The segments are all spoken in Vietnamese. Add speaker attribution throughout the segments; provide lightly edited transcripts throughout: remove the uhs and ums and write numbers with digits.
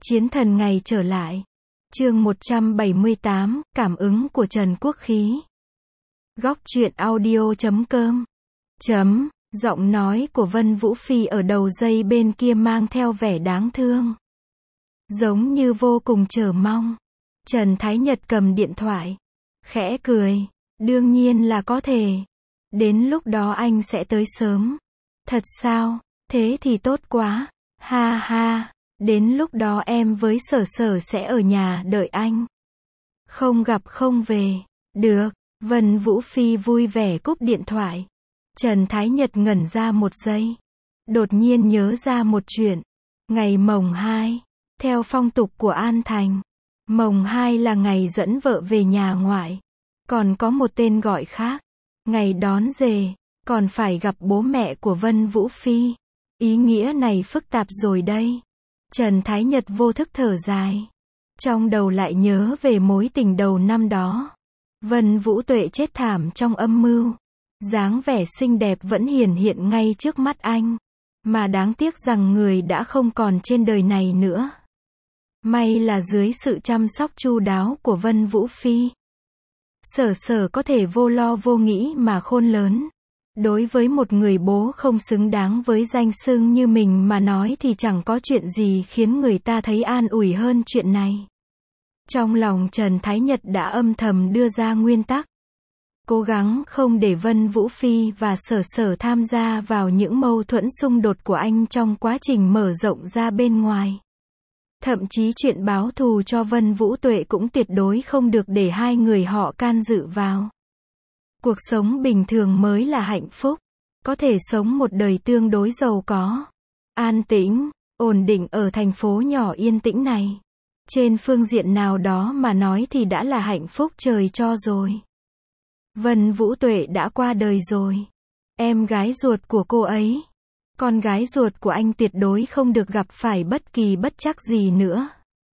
Speaker 1: Chiến thần ngày trở lại. Chương 178, cảm ứng của Trần Quốc Khí. Góc truyện audio.com. Giọng nói của Vân Vũ Phi ở đầu dây bên kia mang theo vẻ đáng thương. Giống như vô cùng chờ mong. Trần Thái Nhật cầm điện thoại. Khẽ cười. Đương nhiên là có thể. Đến lúc đó anh sẽ tới sớm. Thật sao? Thế thì tốt quá. Ha ha. Đến lúc đó em với Sở Sở sẽ ở nhà đợi anh. Không gặp không về. Được. Vân Vũ Phi vui vẻ cúp điện thoại. Trần Thái Nhật ngẩn ra một giây. Đột nhiên nhớ ra một chuyện. Ngày mồng 2. Theo phong tục của An Thành. Mồng 2 là ngày dẫn vợ về nhà ngoại. Còn có một tên gọi khác. Ngày đón dề. Còn phải gặp bố mẹ của Vân Vũ Phi. Ý nghĩa này phức tạp rồi đây. Trần Thái Nhật vô thức thở dài. Trong đầu lại nhớ về mối tình đầu năm đó. Vân Vũ Tuệ chết thảm trong âm mưu. Dáng vẻ xinh đẹp vẫn hiển hiện ngay trước mắt anh. Mà đáng tiếc rằng người đã không còn trên đời này nữa. May là dưới sự chăm sóc chu đáo của Vân Vũ Phi. Sở Sở có thể vô lo vô nghĩ mà khôn lớn. Đối với một người bố không xứng đáng với danh xưng như mình mà nói thì chẳng có chuyện gì khiến người ta thấy an ủi hơn chuyện này. Trong lòng Trần Thái Nhật đã âm thầm đưa ra nguyên tắc. Cố gắng không để Vân Vũ Phi và Sở Sở tham gia vào những mâu thuẫn xung đột của anh trong quá trình mở rộng ra bên ngoài. Thậm chí chuyện báo thù cho Vân Vũ Tuệ cũng tuyệt đối không được để hai người họ can dự vào. Cuộc sống bình thường mới là hạnh phúc. Có thể sống một đời tương đối giàu có. An tĩnh, ổn định ở thành phố nhỏ yên tĩnh này. Trên phương diện nào đó mà nói thì đã là hạnh phúc trời cho rồi. Vân Vũ Tuệ đã qua đời rồi. Em gái ruột của cô ấy. Con gái ruột của anh tuyệt đối không được gặp phải bất kỳ bất trắc gì nữa.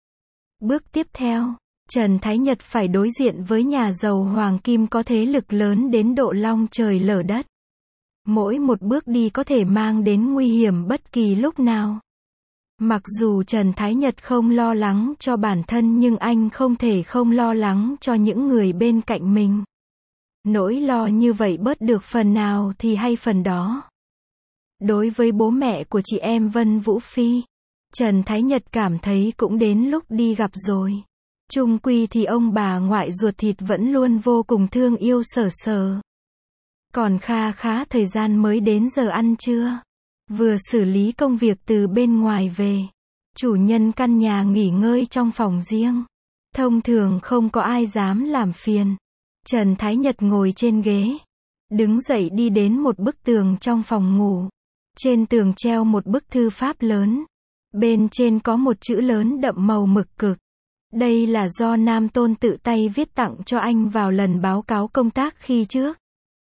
Speaker 1: Bước tiếp theo. Trần Thái Nhật phải đối diện với nhà giàu Hoàng Kim có thế lực lớn đến độ long trời lở đất. Mỗi một bước đi có thể mang đến nguy hiểm bất kỳ lúc nào. Mặc dù Trần Thái Nhật không lo lắng cho bản thân nhưng anh không thể không lo lắng cho những người bên cạnh mình. Nỗi lo như vậy bớt được phần nào thì hay phần đó. Đối với bố mẹ của chị em Vân Vũ Phi, Trần Thái Nhật cảm thấy cũng đến lúc đi gặp rồi. Chung quy thì ông bà ngoại ruột thịt vẫn luôn vô cùng thương yêu Sở Sở. Còn kha khá thời gian mới đến giờ ăn trưa. Vừa xử lý công việc từ bên ngoài về. Chủ nhân căn nhà nghỉ ngơi trong phòng riêng. Thông thường không có ai dám làm phiền. Trần Thái Nhật ngồi trên ghế. Đứng dậy đi đến một bức tường trong phòng ngủ. Trên tường treo một bức thư pháp lớn. Bên trên có một chữ lớn đậm màu mực cực. Đây là do Nam Tôn tự tay viết tặng cho anh vào lần báo cáo công tác khi trước.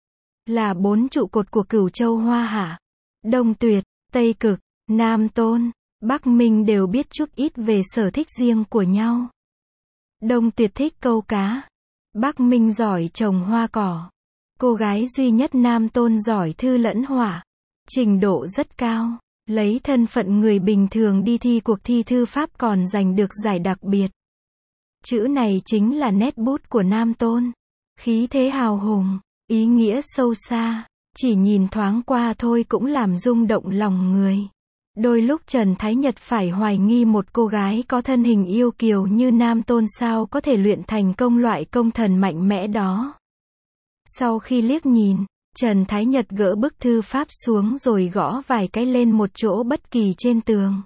Speaker 1: Là 4 trụ cột của Cửu Châu Hoa Hạ, Đông Tuyệt, Tây Cực, Nam Tôn, Bắc Minh đều biết chút ít về sở thích riêng của nhau. Đông Tuyệt thích câu cá. Bắc Minh giỏi trồng hoa cỏ. Cô gái duy nhất Nam Tôn giỏi thư lẫn họa. Trình độ rất cao. Lấy thân phận người bình thường đi thi cuộc thi thư pháp còn giành được giải đặc biệt. Chữ này chính là nét bút của Nam Tôn. Khí thế hào hùng, ý nghĩa sâu xa, chỉ nhìn thoáng qua thôi cũng làm rung động lòng người. Đôi lúc Trần Thái Nhật phải hoài nghi một cô gái có thân hình yêu kiều như Nam Tôn sao có thể luyện thành công loại công thần mạnh mẽ đó. Sau khi liếc nhìn, Trần Thái Nhật gỡ bức thư pháp xuống rồi gõ vài cái lên một chỗ bất kỳ trên tường.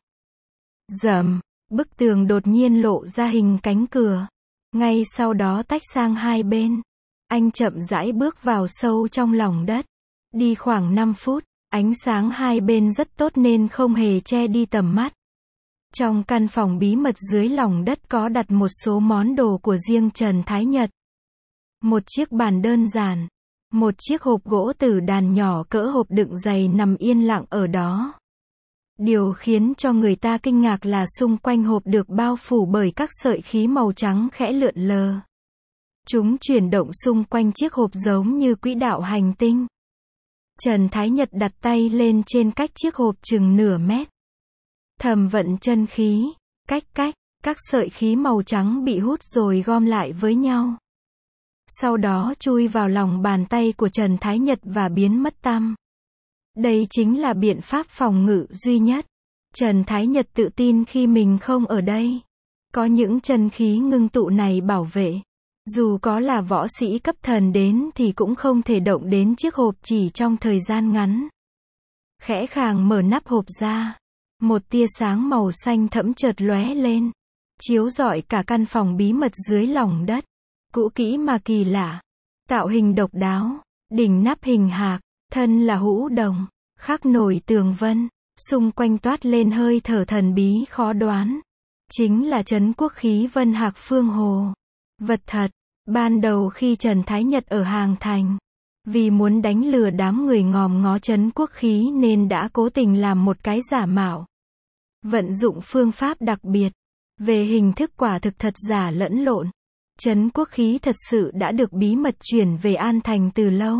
Speaker 1: Rầm. Bức tường đột nhiên lộ ra hình cánh cửa. Ngay sau đó tách sang hai bên. Anh chậm rãi bước vào sâu trong lòng đất. Đi khoảng 5 phút, ánh sáng hai bên rất tốt nên không hề che đi tầm mắt. Trong căn phòng bí mật dưới lòng đất có đặt một số món đồ của riêng Trần Thái Nhật. Một chiếc bàn đơn giản. Một chiếc hộp gỗ tử đàn nhỏ cỡ hộp đựng giày nằm yên lặng ở đó. Điều khiến cho người ta kinh ngạc là xung quanh hộp được bao phủ bởi các sợi khí màu trắng khẽ lượn lờ. Chúng chuyển động xung quanh chiếc hộp giống như quỹ đạo hành tinh. Trần Thái Nhật đặt tay lên trên cách chiếc hộp chừng nửa mét. Thầm vận chân khí. Cách cách, các sợi khí màu trắng bị hút rồi gom lại với nhau. Sau đó chui vào lòng bàn tay của Trần Thái Nhật và biến mất tăm. Đây chính là biện pháp phòng ngự duy nhất. Trần Thái Nhật tự tin khi mình không ở đây. Có những chân khí ngưng tụ này bảo vệ. Dù có là võ sĩ cấp thần đến thì cũng không thể động đến chiếc hộp chỉ trong thời gian ngắn. Khẽ khàng mở nắp hộp ra. Một tia sáng màu xanh thẫm chợt lóe lên. Chiếu rọi cả căn phòng bí mật dưới lòng đất. Cũ kỹ mà kỳ lạ. Tạo hình độc đáo. Đỉnh nắp hình hạc. Thân là hũ đồng. Khắc nổi tường vân. Xung quanh toát lên hơi thở thần bí khó đoán. Chính là trấn quốc khí Vân Hạc Phương Hồ. Vật thật. Ban đầu khi Trần Thái Nhật ở Hàng Thành. Vì muốn đánh lừa đám người ngòm ngó trấn quốc khí nên đã cố tình làm một cái giả mạo. Vận dụng phương pháp đặc biệt. Về hình thức quả thực thật giả lẫn lộn. Trấn quốc khí thật sự đã được bí mật chuyển về An Thành từ lâu.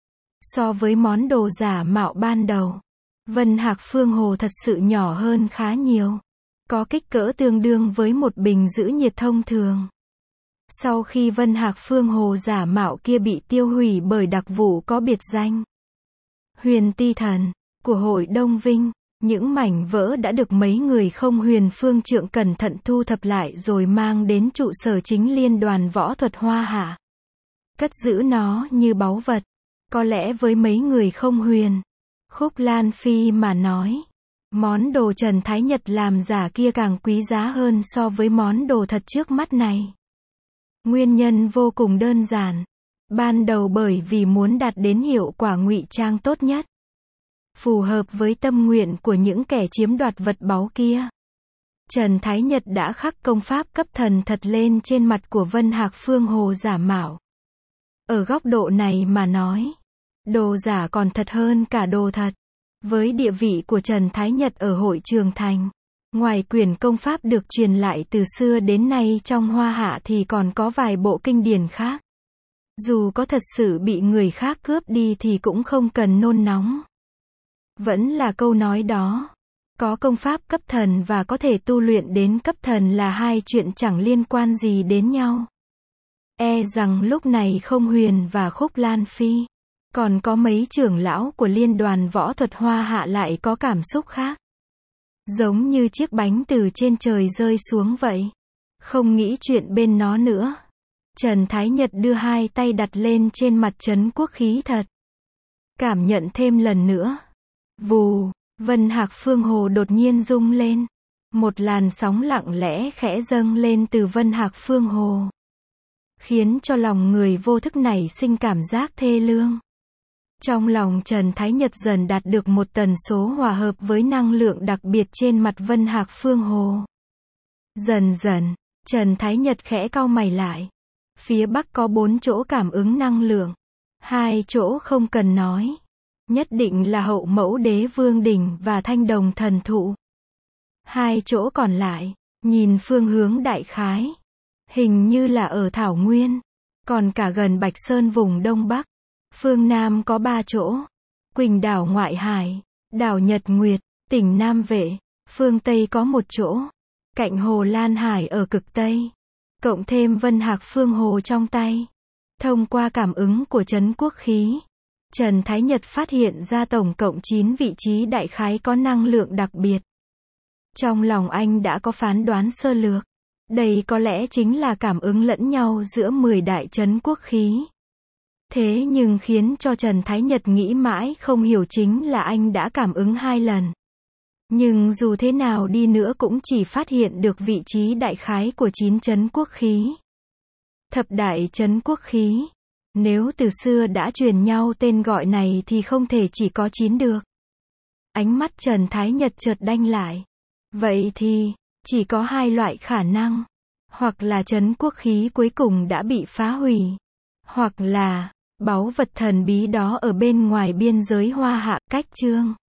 Speaker 1: So với món đồ giả mạo ban đầu, Vân Hạc Phương Hồ thật sự nhỏ hơn khá nhiều. Có kích cỡ tương đương với một bình giữ nhiệt thông thường. Sau khi Vân Hạc Phương Hồ giả mạo kia bị tiêu hủy bởi đặc vụ có biệt danh Huyền Ti Thần của Hội Đông Vinh, những mảnh vỡ đã được mấy người không Huyền Phương Trượng cẩn thận thu thập lại rồi mang đến trụ sở chính Liên đoàn Võ thuật Hoa Hạ. Cất giữ nó như báu vật. Có lẽ với mấy người không Huyền, Khúc Lan Phi mà nói, món đồ Trần Thái Nhật làm giả kia càng quý giá hơn so với món đồ thật trước mắt này. Nguyên nhân vô cùng đơn giản. Ban đầu bởi vì muốn đạt đến hiệu quả ngụy trang tốt nhất, phù hợp với tâm nguyện của những kẻ chiếm đoạt vật báu kia. Trần Thái Nhật đã khắc công pháp cấp thần thật lên trên mặt của Vân Hạc Phương Hồ giả mạo. Ở góc độ này mà nói, đồ giả còn thật hơn cả đồ thật. Với địa vị của Trần Thái Nhật ở Hội Trường Thành, ngoài quyển công pháp được truyền lại từ xưa đến nay trong Hoa Hạ thì còn có vài bộ kinh điển khác. Dù có thật sự bị người khác cướp đi thì cũng không cần nôn nóng. Vẫn là câu nói đó. Có công pháp cấp thần và có thể tu luyện đến cấp thần là hai chuyện chẳng liên quan gì đến nhau. E rằng lúc này không Huyền và Khúc Lan Phi, còn có mấy trưởng lão của Liên đoàn Võ thuật Hoa Hạ lại có cảm xúc khác. Giống như chiếc bánh từ trên trời rơi xuống vậy. Không nghĩ chuyện bên nó nữa. Trần Thái Nhật đưa hai tay đặt lên trên mặt trấn quốc khí thật. Cảm nhận thêm lần nữa. Vù, Vân Hạc Phương Hồ đột nhiên rung lên. Một làn sóng lặng lẽ khẽ dâng lên từ Vân Hạc Phương Hồ. Khiến cho lòng người vô thức nảy sinh cảm giác thê lương. Trong lòng Trần Thái Nhật dần đạt được một tần số hòa hợp với năng lượng đặc biệt trên mặt Vân Hạc Phương Hồ. Dần dần, Trần Thái Nhật khẽ cau mày lại. Phía bắc có 4 chỗ cảm ứng năng lượng. 2 chỗ không cần nói. Nhất định là Hậu Mẫu Đế Vương Đỉnh và Thanh Đồng Thần Thụ. 2 chỗ còn lại, nhìn phương hướng đại khái, hình như là ở Thảo Nguyên. Còn cả gần Bạch Sơn vùng Đông Bắc. Phương Nam có 3 chỗ. Quỳnh đảo ngoại hải, đảo Nhật Nguyệt, tỉnh Nam Vệ. Phương Tây có 1 chỗ. Cạnh Hồ Lan Hải ở cực Tây. Cộng thêm Vân Hạc Phương Hồ trong tay. Thông qua cảm ứng của trấn quốc khí, Trần Thái Nhật phát hiện ra tổng cộng 9 vị trí đại khái có năng lượng đặc biệt. Trong lòng anh đã có phán đoán sơ lược. Đây có lẽ chính là cảm ứng lẫn nhau giữa 10 đại trấn quốc khí. Thế nhưng khiến cho Trần Thái Nhật nghĩ mãi không hiểu chính là anh đã cảm ứng 2 lần. Nhưng dù thế nào đi nữa cũng chỉ phát hiện được vị trí đại khái của 9 trấn quốc khí. Thập đại trấn quốc khí. Nếu từ xưa đã truyền nhau tên gọi này thì không thể chỉ có 9 được. Ánh mắt Trần Thái Nhật chợt đanh lại. Vậy thì, chỉ có 2 loại khả năng. Hoặc là trấn quốc khí cuối cùng đã bị phá hủy. Hoặc là, báu vật thần bí đó ở bên ngoài biên giới Hoa Hạ. Cách chương